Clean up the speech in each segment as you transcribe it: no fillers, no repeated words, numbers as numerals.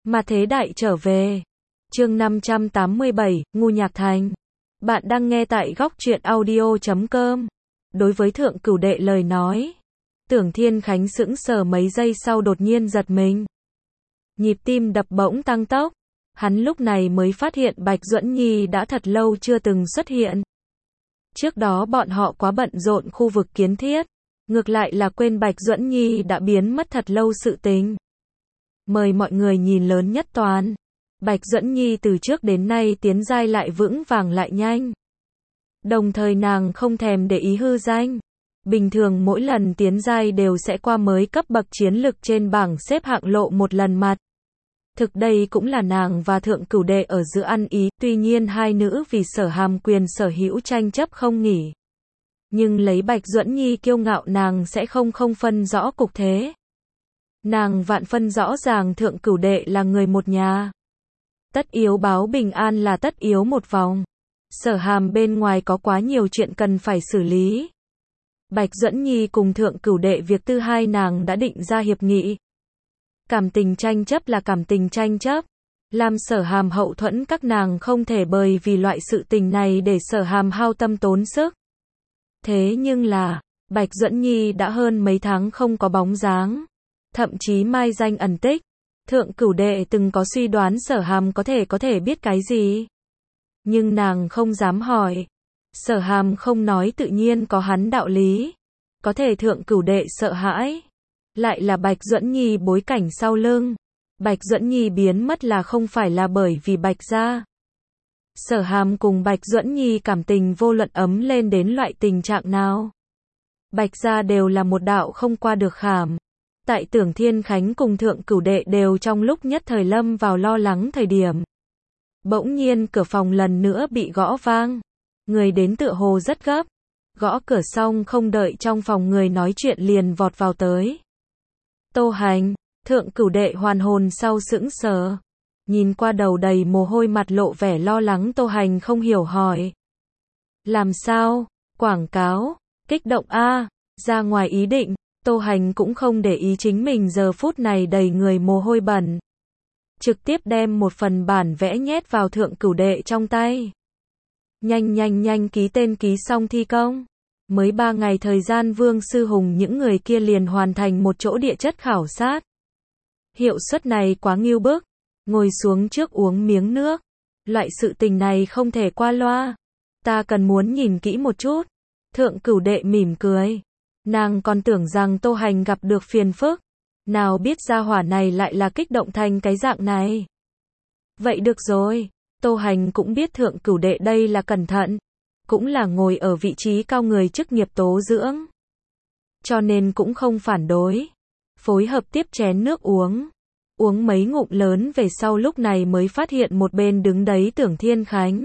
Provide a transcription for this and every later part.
Mà thế đại trở về. Chương 587, Ngu Nhạc Thành. Bạn đang nghe tại góc truyện audio.com. Đối với Thượng Cửu Đệ lời nói, Tưởng Thiên Khánh sững sờ mấy giây sau đột nhiên giật mình. Nhịp tim đập bỗng tăng tốc. Hắn lúc này mới phát hiện Bạch Duẫn Nhi đã thật lâu chưa từng xuất hiện. Trước đó bọn họ quá bận rộn khu vực kiến thiết, ngược lại là quên Bạch Duẫn Nhi đã biến mất thật lâu sự tình. Mời mọi người nhìn lớn nhất toàn. Bạch Duẫn Nhi từ trước đến nay tiến giai lại vững vàng lại nhanh. Đồng thời nàng không thèm để ý hư danh. Bình thường mỗi lần tiến giai đều sẽ qua mới cấp bậc chiến lực trên bảng xếp hạng lộ một lần mặt. Thực đây cũng là nàng và Thượng Cửu Đệ ở giữa ăn ý, tuy nhiên hai nữ vì Sở Hàm quyền sở hữu tranh chấp không nghỉ. Nhưng lấy Bạch Duẫn Nhi kiêu ngạo nàng sẽ không phân rõ cục thế. Nàng vạn phân rõ ràng Thượng Cửu Đệ là người một nhà. Tất yếu báo bình an là tất yếu một vòng. Sở Hàm bên ngoài có quá nhiều chuyện cần phải xử lý. Bạch Duẫn Nhi cùng Thượng Cửu Đệ việc tư hai nàng đã định ra hiệp nghị. Cảm tình tranh chấp là cảm tình tranh chấp. Làm Sở Hàm hậu thuẫn các nàng không thể bởi vì loại sự tình này để Sở Hàm hao tâm tốn sức. Thế nhưng là, Bạch Duẫn Nhi đã hơn mấy tháng không có bóng dáng. Thậm chí mai danh ẩn tích. Thượng Cửu Đệ từng có suy đoán Sở Hàm có thể biết cái gì. Nhưng nàng không dám hỏi. Sở Hàm không nói tự nhiên có hắn đạo lý. Có thể Thượng Cửu Đệ sợ hãi. Lại là Bạch Duẫn Nhi bối cảnh sau lưng. Bạch Duẫn Nhi biến mất là không phải là bởi vì Bạch gia. Sở Hàm cùng Bạch Duẫn Nhi cảm tình vô luận ấm lên đến loại tình trạng nào. Bạch gia đều là một đạo không qua được khảm. Tại Tưởng Thiên Khánh cùng Thượng Cửu Đệ đều trong lúc nhất thời lâm vào lo lắng thời điểm. Bỗng nhiên cửa phòng lần nữa bị gõ vang. Người đến tựa hồ rất gấp. Gõ cửa xong không đợi trong phòng người nói chuyện liền vọt vào tới. Tô Hành, Thượng Cửu Đệ hoàn hồn sau sững sờ. Nhìn qua đầu đầy mồ hôi mặt lộ vẻ lo lắng Tô Hành không hiểu hỏi. Làm sao? Quảng cáo? Kích động a, ra ngoài ý định. Tô Hành cũng không để ý chính mình giờ phút này đầy người mồ hôi bẩn. Trực tiếp đem một phần bản vẽ nhét vào Thượng Cửu Đệ trong tay. Nhanh ký tên ký xong thi công. Mới 3 ngày thời gian Vương Sư Hùng những người kia liền hoàn thành một chỗ địa chất khảo sát. Hiệu suất này quá ngưu bức. Ngồi xuống trước uống miếng nước. Loại sự tình này không thể qua loa. Ta cần muốn nhìn kỹ một chút. Thượng Cửu Đệ mỉm cười. Nàng còn tưởng rằng Tô Hành gặp được phiền phức. Nào biết gia hỏa này lại là kích động thành cái dạng này. Vậy được rồi. Tô Hành cũng biết Thượng Cửu Đệ đây là cẩn thận. Cũng là ngồi ở vị trí cao người chức nghiệp tố dưỡng. Cho nên cũng không phản đối. Phối hợp tiếp chén nước uống. Uống mấy ngụm lớn về sau lúc này mới phát hiện một bên đứng đấy Tưởng Thiên Khánh.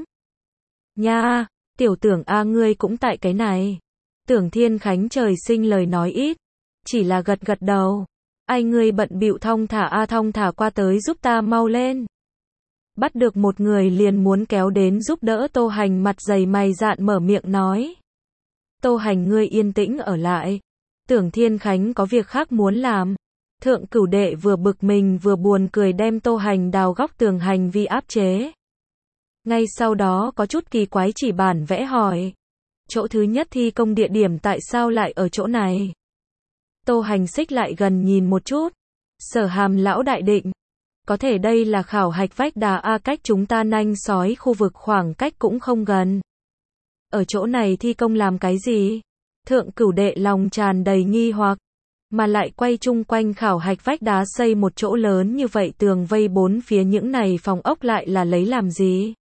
Nha, tiểu Tưởng a ngươi cũng tại cái này. Tưởng Thiên Khánh trời sinh lời nói ít. Chỉ là gật đầu. Ai ngươi bận bịu thong thả qua tới giúp ta mau lên. Bắt được một người liền muốn kéo đến giúp đỡ Tô Hành mặt dày mày dạn mở miệng nói. Tô Hành ngươi yên tĩnh ở lại. Tưởng Thiên Khánh có việc khác muốn làm. Thượng Cửu Đệ vừa bực mình vừa buồn cười đem Tô Hành đào góc tường hành vi áp chế. Ngay sau đó có chút kỳ quái chỉ bản vẽ hỏi. Chỗ thứ nhất thi công địa điểm tại sao lại ở chỗ này? Tô Hành xích lại gần nhìn một chút. Sở Hàm lão đại định. Có thể đây là khảo hạch vách đá a cách chúng ta nanh sói khu vực khoảng cách cũng không gần. Ở chỗ này thi công làm cái gì? Thượng Cửu Đệ lòng tràn đầy nghi hoặc. Mà lại quay chung quanh khảo hạch vách đá xây một chỗ lớn như vậy tường vây bốn phía những này phòng ốc lại là lấy làm gì?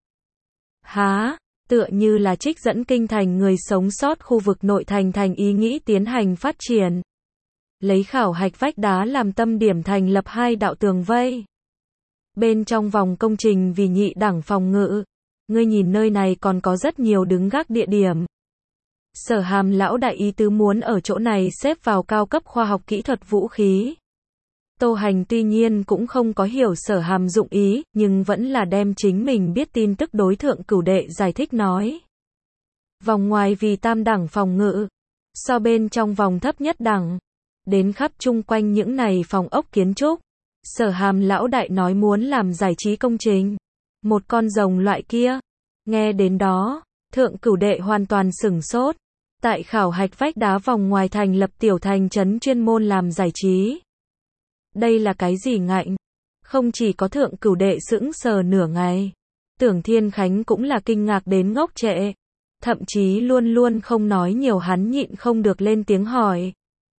Há, tựa như là trích dẫn kinh thành người sống sót khu vực nội thành ý nghĩ tiến hành phát triển. Lấy khảo hạch vách đá làm tâm điểm thành lập 2 đạo tường vây. Bên trong vòng công trình vì nhị đẳng phòng ngự. Ngươi nhìn nơi này còn có rất nhiều đứng gác địa điểm. Sở Hàm lão đại ý tứ muốn ở chỗ này xếp vào cao cấp khoa học kỹ thuật vũ khí. Tô Hành tuy nhiên cũng không có hiểu Sở Hàm dụng ý, nhưng vẫn là đem chính mình biết tin tức đối Thượng Cửu Đệ giải thích nói. Vòng ngoài vì tam đẳng phòng ngự. So bên trong vòng thấp nhất đẳng. Đến khắp chung quanh những này phòng ốc kiến trúc. Sở Hàm lão đại nói muốn làm giải trí công trình. Một con rồng loại kia. Nghe đến đó, Thượng Cửu Đệ hoàn toàn sửng sốt. Tại khảo hạch vách đá vòng ngoài thành lập tiểu thành trấn chuyên môn làm giải trí. Đây là cái gì ngạnh? Không chỉ có Thượng Cửu Đệ sững sờ nửa ngày. Tưởng Thiên Khánh cũng là kinh ngạc đến ngốc trệ. Thậm chí luôn luôn không nói nhiều, hắn nhịn không được lên tiếng hỏi.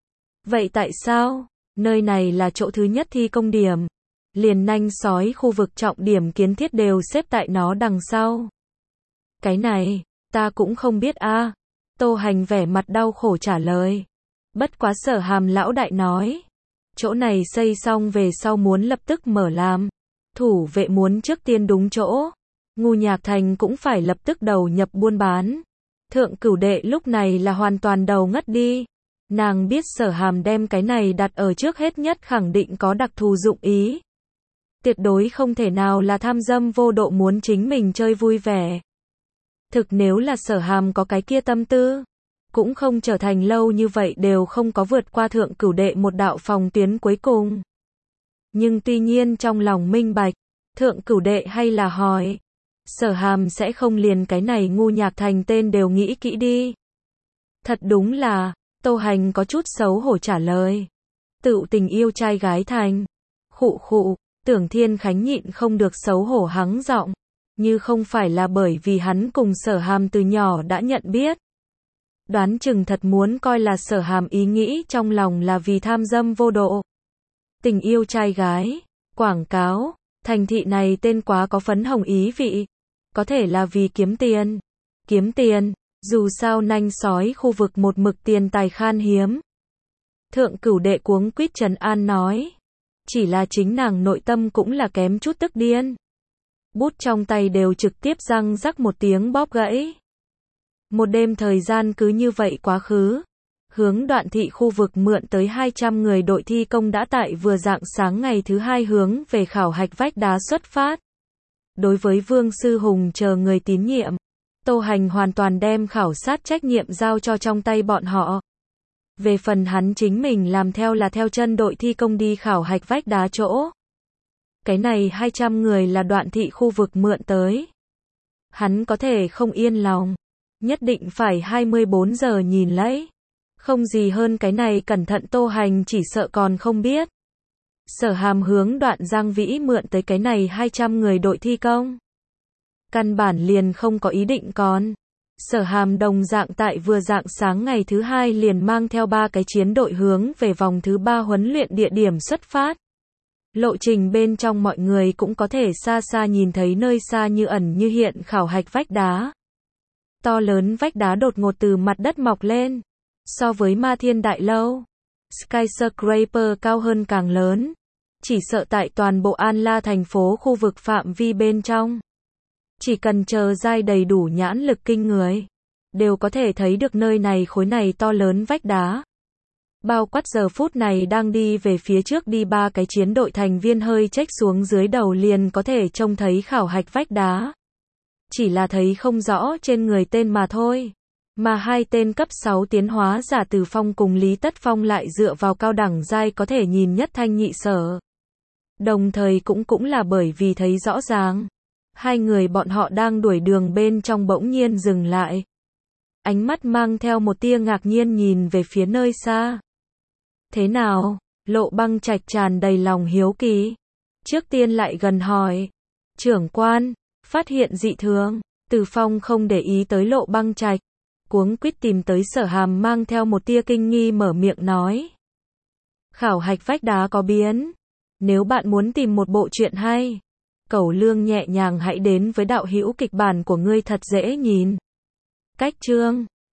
Vậy tại sao? Nơi này là chỗ thứ nhất thi công điểm. Liền nanh sói khu vực trọng điểm kiến thiết đều xếp tại nó đằng sau. Cái này, ta cũng không biết a. Tô Hành vẻ mặt đau khổ trả lời. Bất quá Sở Hàm lão đại nói. Chỗ này xây xong về sau muốn lập tức mở làm. Thủ vệ muốn trước tiên đúng chỗ. Ngu Nhạc Thành cũng phải lập tức đầu nhập buôn bán. Thượng Cửu Đệ lúc này là hoàn toàn đầu ngất đi. Nàng biết Sở Hàm đem cái này đặt ở trước hết nhất khẳng định có đặc thù dụng ý. Tuyệt đối không thể nào là tham dâm vô độ muốn chính mình chơi vui vẻ. Thực nếu là Sở Hàm có cái kia tâm tư, cũng không trở thành lâu như vậy đều không có vượt qua Thượng Cửu Đệ một đạo phòng tuyến cuối cùng. Nhưng tuy nhiên trong lòng minh bạch, Thượng Cửu Đệ hay là hỏi. Sở Hàm sẽ không liền cái này Ngu Nhạc Thành tên đều nghĩ kỹ đi. Thật đúng là, Tô Hành có chút xấu hổ trả lời. Tựu tình yêu trai gái thành. Khụ khụ, Tưởng Thiên Khánh nhịn không được xấu hổ hắng giọng. Như không phải là bởi vì hắn cùng Sở Hàm từ nhỏ đã nhận biết. Đoán chừng thật muốn coi là Sở Hàm ý nghĩ trong lòng là vì tham dâm vô độ. Tình yêu trai gái, quảng cáo, thành thị này tên quá có phấn hồng ý vị. Có thể là vì kiếm tiền. Kiếm tiền, dù sao nanh sói khu vực một mực tiền tài khan hiếm. Thượng Cửu Đệ cuống quýt trấn an nói. Chỉ là chính nàng nội tâm cũng là kém chút tức điên. Bút trong tay đều trực tiếp răng rắc một tiếng bóp gãy. Một đêm thời gian cứ như vậy quá khứ. Hướng Đoạn Thị khu vực mượn tới 200 người đội thi công đã tại vừa rạng sáng ngày thứ hai hướng về khảo hạch vách đá xuất phát. Đối với Vương Sư Hùng chờ người tín nhiệm, Tô Hành hoàn toàn đem khảo sát trách nhiệm giao cho trong tay bọn họ. Về phần hắn chính mình làm theo là theo chân đội thi công đi khảo hạch vách đá chỗ. Cái này 200 người là Đoạn Thị khu vực mượn tới. Hắn có thể không yên lòng. Nhất định phải 24 giờ nhìn lấy. Không gì hơn cái này cẩn thận Tô Hành chỉ sợ còn không biết. Sở Hàm hướng Đoạn Giang Vĩ mượn tới cái này 200 người đội thi công. Căn bản liền không có ý định còn. Sở Hàm đồng dạng tại vừa rạng sáng ngày thứ hai liền mang theo 3 cái chiến đội hướng về vòng thứ 3 huấn luyện địa điểm xuất phát. Lộ trình bên trong mọi người cũng có thể xa xa nhìn thấy nơi xa như ẩn như hiện khảo hạch vách đá. To lớn vách đá đột ngột từ mặt đất mọc lên. So với Ma Thiên Đại Lâu, Skyscraper cao hơn càng lớn. Chỉ sợ tại toàn bộ An La thành phố khu vực phạm vi bên trong. Chỉ cần chờ giai đầy đủ nhãn lực kinh người. Đều có thể thấy được nơi này khối này to lớn vách đá. Bao quát giờ phút này đang đi về phía trước đi 3 cái chiến đội thành viên hơi chếch xuống dưới đầu liền có thể trông thấy khảo hạch vách đá. Chỉ là thấy không rõ trên người tên mà thôi. Mà 2 tên cấp 6 tiến hóa giả Từ Phong cùng Lý Tất Phong lại dựa vào cao đẳng giai có thể nhìn nhất thanh nhị sở. Đồng thời cũng là bởi vì thấy rõ ràng. 2 người bọn họ đang đuổi đường bên trong bỗng nhiên dừng lại. Ánh mắt mang theo một tia ngạc nhiên nhìn về phía nơi xa. Thế nào? Lộ Băng Trạch tràn đầy lòng hiếu kỳ. Trước tiên lại gần hỏi. Trưởng quan, phát hiện dị thường. Từ Phong không để ý tới Lộ Băng Trạch. Cuống quýt tìm tới Sở Hàm mang theo một tia kinh nghi mở miệng nói. Khảo hạch vách đá có biến. Nếu bạn muốn tìm một bộ truyện hay, Cẩu Lương nhẹ nhàng hãy đến với đạo hữu kịch bản của ngươi thật dễ nhìn. Cách chương